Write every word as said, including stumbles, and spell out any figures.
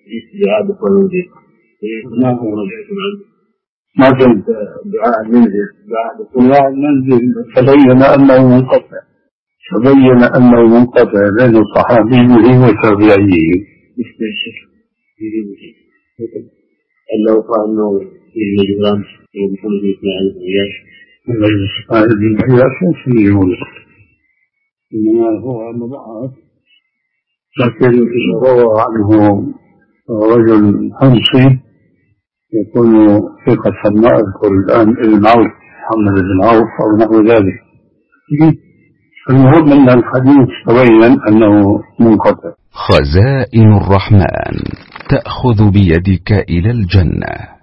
استجابة والوجود. ما كنت دعاء المنزل دعاء المنزل تبين أنه منقطع تبين أنه منقطع بين صحابيه وتابعيه. لو قال أنه في مجرم وبخلق إسماعيل بن عياش مجلس إسماعيل بن عياش في يونس إنما هو مضاعف، لكن روى عنه رجل حمصي يكون ثقة ما أذكر الآن ابن عوف محمد بن عوف أو نحو ذلك. المهم أن الحديث تبين أنه منقطع. خزائن الرحمن تأخذ بيدك إلى الجنة.